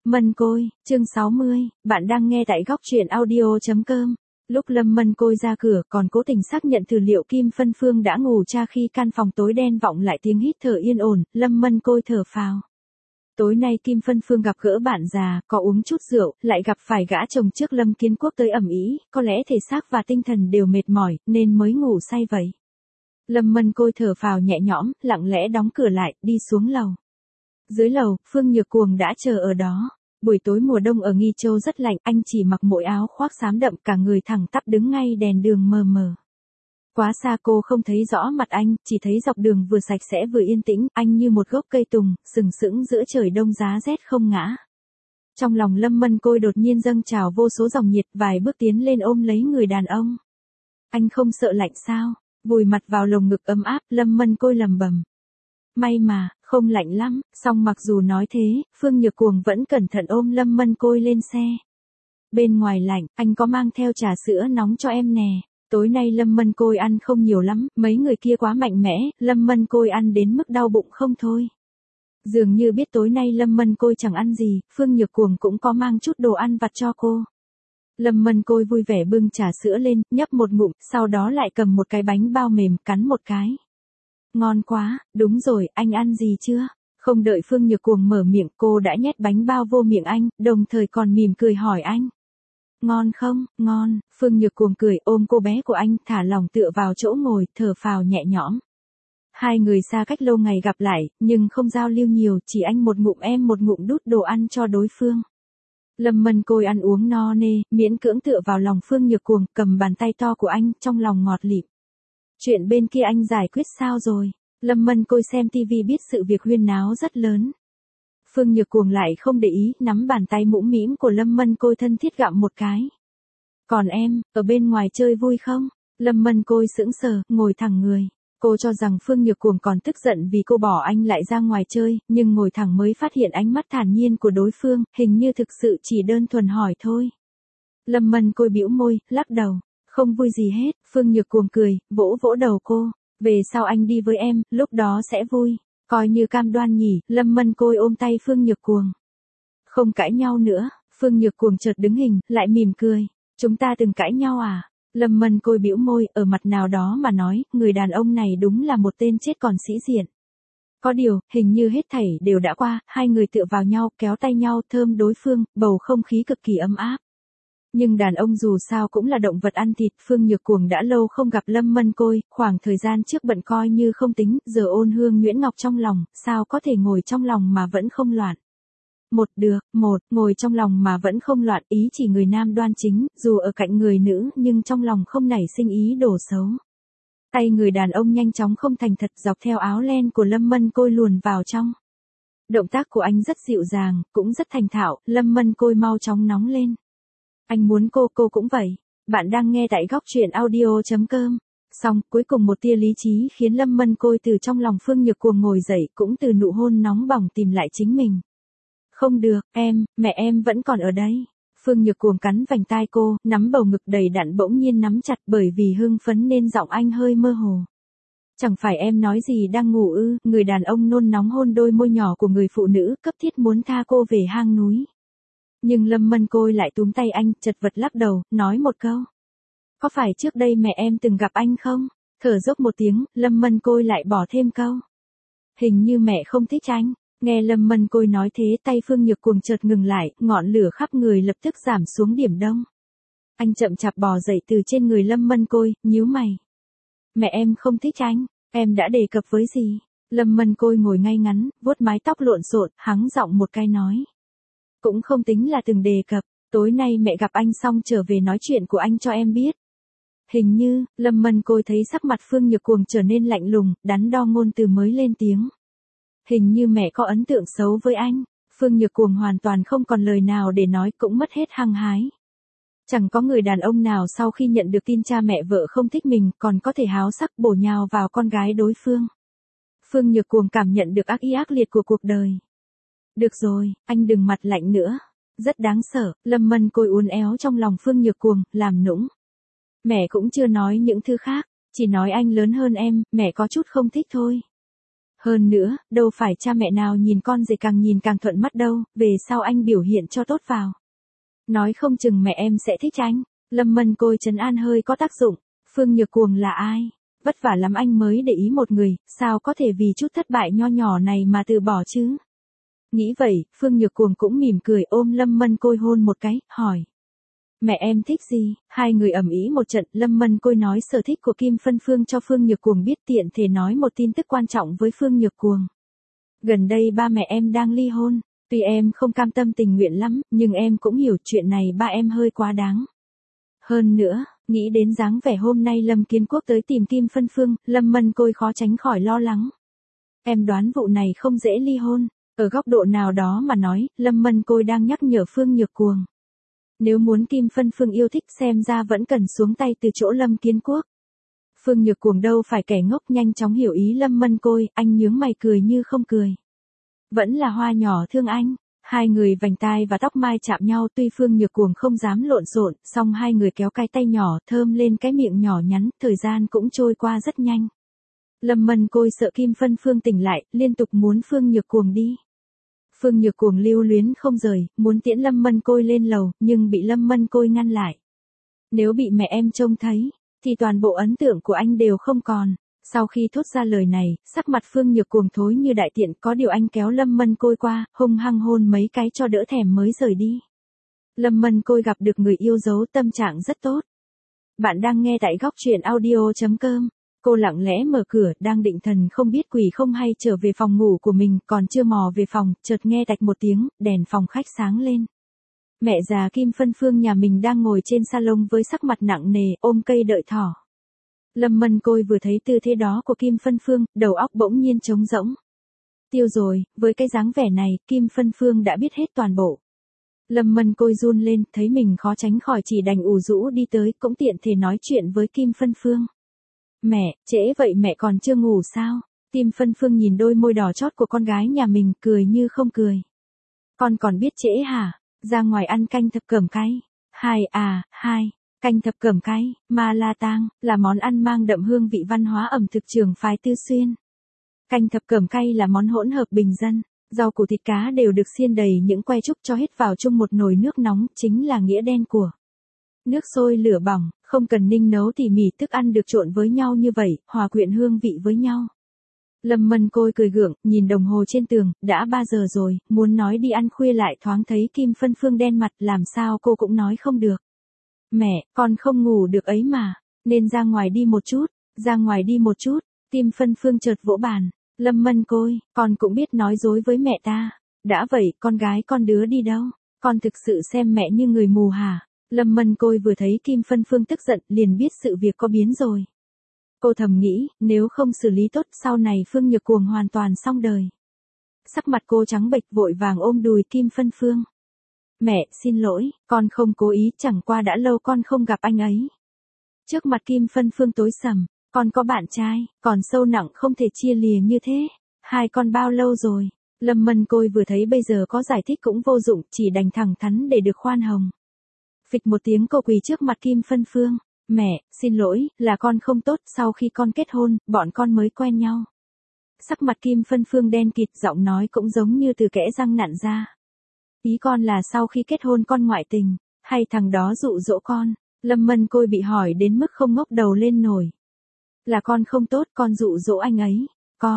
Mân Côi, chương 60, bạn đang nghe tại góc truyện audio.com. Lúc Lâm Mân Côi ra cửa còn cố tình xác nhận từ liệu Kim Phân Phương đã ngủ cha khi căn phòng tối đen vọng lại tiếng hít thở yên ổn, Lâm Mân Côi thở phào. Tối nay Kim Phân Phương gặp gỡ bạn già, có uống chút rượu, lại gặp phải gã chồng trước Lâm Kiến Quốc tới ầm ĩ, có lẽ thể xác và tinh thần đều mệt mỏi, nên mới ngủ say vậy. Lâm Mân Côi thở phào nhẹ nhõm, lặng lẽ đóng cửa lại, đi xuống lầu. Dưới lầu, Phương Nhược Cuồng đã chờ ở đó. Buổi tối mùa đông ở Nghi Châu rất lạnh, anh chỉ mặc mỗi áo khoác xám đậm, cả người thẳng tắp đứng ngay đèn đường mờ mờ. Quá xa cô không thấy rõ mặt anh, chỉ thấy dọc đường vừa sạch sẽ vừa yên tĩnh, anh như một gốc cây tùng, sừng sững giữa trời đông giá rét không ngã. Trong lòng Lâm Mân Côi đột nhiên dâng trào vô số dòng nhiệt, vài bước tiến lên ôm lấy người đàn ông. Anh không sợ lạnh sao? Vùi mặt vào lồng ngực ấm áp, Lâm Mân Côi lẩm bẩm. May mà, không lạnh lắm, song mặc dù nói thế, Phương Nhược Cuồng vẫn cẩn thận ôm Lâm Mân Côi lên xe. Bên ngoài lạnh, anh có mang theo trà sữa nóng cho em nè. Tối nay Lâm Mân Côi ăn không nhiều lắm, mấy người kia quá mạnh mẽ, Lâm Mân Côi ăn đến mức đau bụng không thôi. Dường như biết tối nay Lâm Mân Côi chẳng ăn gì, Phương Nhược Cuồng cũng có mang chút đồ ăn vặt cho cô. Lâm Mân Côi vui vẻ bưng trà sữa lên, nhấp một ngụm, sau đó lại cầm một cái bánh bao mềm, cắn một cái. Ngon quá, đúng rồi, anh ăn gì chưa? Không đợi Phương Nhược Cuồng mở miệng, cô đã nhét bánh bao vô miệng anh, đồng thời còn mỉm cười hỏi anh. Ngon không? Ngon, Phương Nhược Cuồng cười ôm cô bé của anh, thả lỏng tựa vào chỗ ngồi, thở phào nhẹ nhõm. Hai người xa cách lâu ngày gặp lại, nhưng không giao lưu nhiều, chỉ anh một ngụm em một ngụm đút đồ ăn cho đối phương. Lâm Mân Côi ăn uống no nê, miễn cưỡng tựa vào lòng Phương Nhược Cuồng, cầm bàn tay to của anh, trong lòng ngọt lịm. Chuyện bên kia anh giải quyết sao rồi? Lâm Mân Côi xem tivi biết sự việc huyên náo rất lớn. Phương Nhược Cuồng lại không để ý, nắm bàn tay mũm mĩm của Lâm Mân Côi thân thiết gặm một cái. Còn em, ở bên ngoài chơi vui không? Lâm Mân Côi sững sờ, ngồi thẳng người. Cô cho rằng Phương Nhược Cuồng còn tức giận vì cô bỏ anh lại ra ngoài chơi, nhưng ngồi thẳng mới phát hiện ánh mắt thản nhiên của đối phương, hình như thực sự chỉ đơn thuần hỏi thôi. Lâm Mân Côi bĩu môi, lắc đầu. Không vui gì hết, Phương Nhược Cuồng cười, vỗ vỗ đầu cô. Về sau anh đi với em, lúc đó sẽ vui. Coi như cam đoan nhỉ, Lâm Mân Côi ôm tay Phương Nhược Cuồng. Không cãi nhau nữa, Phương Nhược Cuồng chợt đứng hình, lại mỉm cười. Chúng ta từng cãi nhau à? Lâm Mân Côi bĩu môi, ở mặt nào đó mà nói, người đàn ông này đúng là một tên chết còn sĩ diện. Có điều, hình như hết thảy đều đã qua, hai người tựa vào nhau, kéo tay nhau, thơm đối phương, bầu không khí cực kỳ ấm áp. Nhưng đàn ông dù sao cũng là động vật ăn thịt, Phương Nhược Cuồng đã lâu không gặp Lâm Mân Côi, khoảng thời gian trước bận coi như không tính, giờ ôn hương nhuyễn ngọc trong lòng, sao có thể ngồi trong lòng mà vẫn không loạn. Ngồi trong lòng mà vẫn không loạn, ý chỉ người nam đoan chính, dù ở cạnh người nữ nhưng trong lòng không nảy sinh ý đồ xấu. Tay người đàn ông nhanh chóng không thành thật dọc theo áo len của Lâm Mân Côi luồn vào trong. Động tác của anh rất dịu dàng, cũng rất thành thạo, Lâm Mân Côi mau chóng nóng lên. Anh muốn cô cũng vậy. Bạn đang nghe tại góc truyện audio.com. Xong, cuối cùng một tia lý trí khiến Lâm Mân Côi từ trong lòng Phương Nhược Cuồng ngồi dậy, cũng từ nụ hôn nóng bỏng tìm lại chính mình. Không được, mẹ em vẫn còn ở đây. Phương Nhược Cuồng cắn vành tai cô, nắm bầu ngực đầy đặn bỗng nhiên nắm chặt bởi vì hưng phấn nên giọng anh hơi mơ hồ. Chẳng phải em nói gì đang ngủ ư? Người đàn ông nôn nóng hôn đôi môi nhỏ của người phụ nữ, cấp thiết muốn tha cô về hang núi. Nhưng Lâm Mân Côi lại túm tay anh, chật vật lắc đầu, nói một câu. Có phải trước đây mẹ em từng gặp anh không? Thở dốc một tiếng, Lâm Mân Côi lại bỏ thêm câu. Hình như mẹ không thích anh. Nghe Lâm Mân Côi nói thế, tay Phương Nhược Cuồng chợt ngừng lại, ngọn lửa khắp người lập tức giảm xuống điểm đông. Anh chậm chạp bò dậy từ trên người Lâm Mân Côi, nhíu mày. Mẹ em không thích anh, em đã đề cập với gì? Lâm Mân Côi ngồi ngay ngắn, vuốt mái tóc lộn xộn, hắng giọng một cái nói. Cũng không tính là từng đề cập, tối nay mẹ gặp anh xong trở về nói chuyện của anh cho em biết. Hình như, Lâm Mân Côi thấy sắc mặt Phương Nhược Cuồng trở nên lạnh lùng, đắn đo ngôn từ mới lên tiếng. Hình như mẹ có ấn tượng xấu với anh. Phương Nhược Cuồng hoàn toàn không còn lời nào để nói, cũng mất hết hăng hái. Chẳng có người đàn ông nào sau khi nhận được tin cha mẹ vợ không thích mình còn có thể háo sắc bổ nhào vào con gái đối phương. Phương Nhược Cuồng cảm nhận được ác ý ác liệt của cuộc đời. Được rồi, anh đừng mặt lạnh nữa. Rất đáng sợ, Lâm Mân Côi uốn éo trong lòng Phương Nhược Cuồng, làm nũng. Mẹ cũng chưa nói những thứ khác, chỉ nói anh lớn hơn em, mẹ có chút không thích thôi. Hơn nữa, đâu phải cha mẹ nào nhìn con rể càng nhìn càng thuận mắt đâu, về sau anh biểu hiện cho tốt vào. Nói không chừng mẹ em sẽ thích anh. Lâm Mân Côi trấn an hơi có tác dụng. Phương Nhược Cuồng là ai? Vất vả lắm anh mới để ý một người, sao có thể vì chút thất bại nho nhỏ này mà từ bỏ chứ? Nghĩ vậy, Phương Nhược Cuồng cũng mỉm cười ôm Lâm Mân Côi hôn một cái, hỏi. Mẹ em thích gì? Hai người ầm ĩ một trận, Lâm Mân Côi nói sở thích của Kim Phân Phương cho Phương Nhược Cuồng biết, tiện thể nói một tin tức quan trọng với Phương Nhược Cuồng. Gần đây ba mẹ em đang ly hôn, tuy em không cam tâm tình nguyện lắm, nhưng em cũng hiểu chuyện này ba em hơi quá đáng. Hơn nữa, nghĩ đến dáng vẻ hôm nay Lâm Kiến Quốc tới tìm Kim Phân Phương, Lâm Mân Côi khó tránh khỏi lo lắng. Em đoán vụ này không dễ ly hôn, ở góc độ nào đó mà nói, Lâm Mân Côi đang nhắc nhở Phương Nhược Cuồng. Nếu muốn Kim Phân Phương yêu thích xem ra vẫn cần xuống tay từ chỗ Lâm Kiến Quốc. Phương Nhược Cuồng đâu phải kẻ ngốc, nhanh chóng hiểu ý Lâm Mân Côi, anh nhướng mày cười như không cười. Vẫn là Hoa nhỏ thương anh. Hai người vành tai và tóc mai chạm nhau, tuy Phương Nhược Cuồng không dám lộn xộn, song hai người kéo cái tay nhỏ thơm lên cái miệng nhỏ nhắn, thời gian cũng trôi qua rất nhanh. Lâm Mân Côi sợ Kim Phân Phương tỉnh lại, liên tục muốn Phương Nhược Cuồng đi. Phương Nhược Cuồng lưu luyến không rời, muốn tiễn Lâm Mân Côi lên lầu, nhưng bị Lâm Mân Côi ngăn lại. Nếu bị mẹ em trông thấy, thì toàn bộ ấn tượng của anh đều không còn. Sau khi thốt ra lời này, sắc mặt Phương Nhược Cuồng thối như đại tiện, có điều anh kéo Lâm Mân Côi qua, hung hăng hôn mấy cái cho đỡ thèm mới rời đi. Lâm Mân Côi gặp được người yêu dấu, tâm trạng rất tốt. Bạn đang nghe tại góc truyện audio.com. Cô lặng lẽ mở cửa, đang định thần không biết quỷ không hay trở về phòng ngủ của mình, còn chưa mò về phòng, chợt nghe tạch một tiếng, đèn phòng khách sáng lên. Mẹ già Kim Phân Phương nhà mình đang ngồi trên salon với sắc mặt nặng nề, ôm cây đợi thỏ. Lâm Mân Côi vừa thấy tư thế đó của Kim Phân Phương, đầu óc bỗng nhiên trống rỗng. Tiêu rồi, với cái dáng vẻ này, Kim Phân Phương đã biết hết toàn bộ. Lâm Mân Côi run lên, thấy mình khó tránh khỏi chỉ đành ủ rũ đi tới, cũng tiện thể nói chuyện với Kim Phân Phương. Mẹ, trễ vậy mẹ còn chưa ngủ sao? Kim Phân Phương nhìn đôi môi đỏ chót của con gái nhà mình, cười như không cười. Con còn biết trễ hả? Ra ngoài ăn canh thập cẩm cay. Hai. Canh thập cẩm cay, ma la tang, là món ăn mang đậm hương vị văn hóa ẩm thực trường phái Tư Xuyên. Canh thập cẩm cay là món hỗn hợp bình dân, rau củ thịt cá đều được xiên đầy những que trúc cho hết vào chung một nồi nước nóng, chính là nghĩa đen của. Nước sôi lửa bỏng, không cần ninh nấu tỉ mỉ, thức ăn được trộn với nhau như vậy, hòa quyện hương vị với nhau. Lâm Mân Côi cười gượng, nhìn đồng hồ trên tường, đã 3 giờ rồi, muốn nói đi ăn khuya lại thoáng thấy Kim Phân Phương đen mặt, làm sao cô cũng nói không được. Mẹ, con không ngủ được ấy mà, nên ra ngoài đi một chút, ra ngoài đi một chút. Kim Phân Phương chợt vỗ bàn. Lâm Mân Côi, con cũng biết nói dối với mẹ ta. Đã vậy, con gái con đứa đi đâu? Con thực sự xem mẹ như người mù hả? Lâm Mân Côi vừa thấy Kim Phân Phương tức giận, liền biết sự việc có biến rồi. Cô thầm nghĩ, nếu không xử lý tốt, sau này Phương Nhược Cuồng hoàn toàn xong đời. Sắc mặt cô trắng bệch, vội vàng ôm đùi Kim Phân Phương. Mẹ, xin lỗi, con không cố ý, chẳng qua đã lâu con không gặp anh ấy. Trước mặt Kim Phân Phương tối sầm, con có bạn trai, còn sâu nặng không thể chia lìa như thế. Hai con bao lâu rồi? Lâm Mân Côi vừa thấy bây giờ có giải thích cũng vô dụng, chỉ đành thẳng thắn để được khoan hồng. Phịch một tiếng cô quỳ trước mặt Kim Phân Phương. Mẹ, xin lỗi, là con không tốt, sau khi con kết hôn, bọn con mới quen nhau. Sắc mặt Kim Phân Phương đen kịt, giọng nói cũng giống như từ kẽ răng nặn ra. Ý con là sau khi kết hôn con ngoại tình, hay thằng đó dụ dỗ con? Lâm Mân Côi bị hỏi đến mức không ngóc đầu lên nổi. Là con không tốt, con dụ dỗ anh ấy.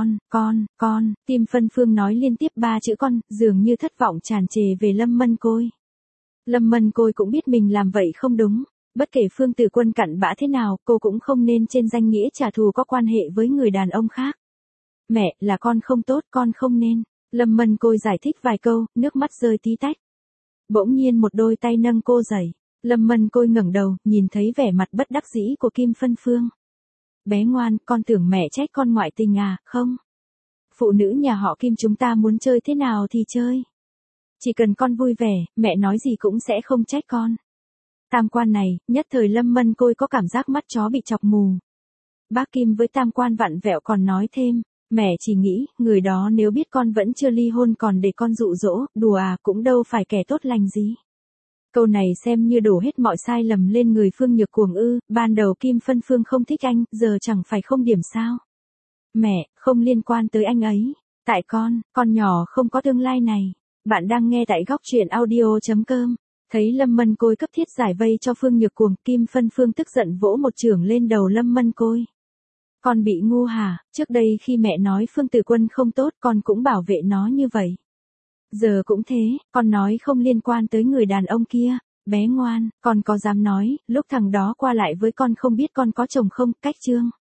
Con. Kim Phân Phương nói liên tiếp 3 chữ con, dường như thất vọng tràn trề về Lâm Mân Côi. Lâm Mân Côi cũng biết mình làm vậy không đúng. Bất kể Phương Tử Quân cặn bã thế nào, cô cũng không nên trên danh nghĩa trả thù có quan hệ với người đàn ông khác. Mẹ, là con không tốt, con không nên. Lâm Mân Côi giải thích vài câu, nước mắt rơi tí tách. Bỗng nhiên một đôi tay nâng cô dậy. Lâm Mân Côi ngẩng đầu, nhìn thấy vẻ mặt bất đắc dĩ của Kim Phân Phương. Bé ngoan, con tưởng mẹ trách con ngoại tình à, không? Phụ nữ nhà họ Kim chúng ta muốn chơi thế nào thì chơi. Chỉ cần con vui vẻ, mẹ nói gì cũng sẽ không trách con. Tam quan này, nhất thời Lâm Mân Côi có cảm giác mắt chó bị chọc mù. Bác Kim với tam quan vặn vẹo còn nói thêm. Mẹ chỉ nghĩ, người đó nếu biết con vẫn chưa ly hôn còn để con dụ dỗ, đùa à, cũng đâu phải kẻ tốt lành gì. Câu này xem như đổ hết mọi sai lầm lên người Phương Nhược Cuồng ư, ban đầu Kim Phân Phương không thích anh, giờ chẳng phải không điểm sao. Mẹ, không liên quan tới anh ấy. Tại con nhỏ không có tương lai này. Bạn đang nghe tại góc truyện audio.com. Thấy Lâm Mân Côi cấp thiết giải vây cho Phương Nhược Cuồng, Kim Phân Phương tức giận vỗ một chưởng lên đầu Lâm Mân Côi. Con bị ngu hả? Trước đây khi mẹ nói Phương Tử Quân không tốt con cũng bảo vệ nó như vậy. Giờ cũng thế, con nói không liên quan tới người đàn ông kia. Bé ngoan, con có dám nói, lúc thằng đó qua lại với con không biết con có chồng không, cách Trương.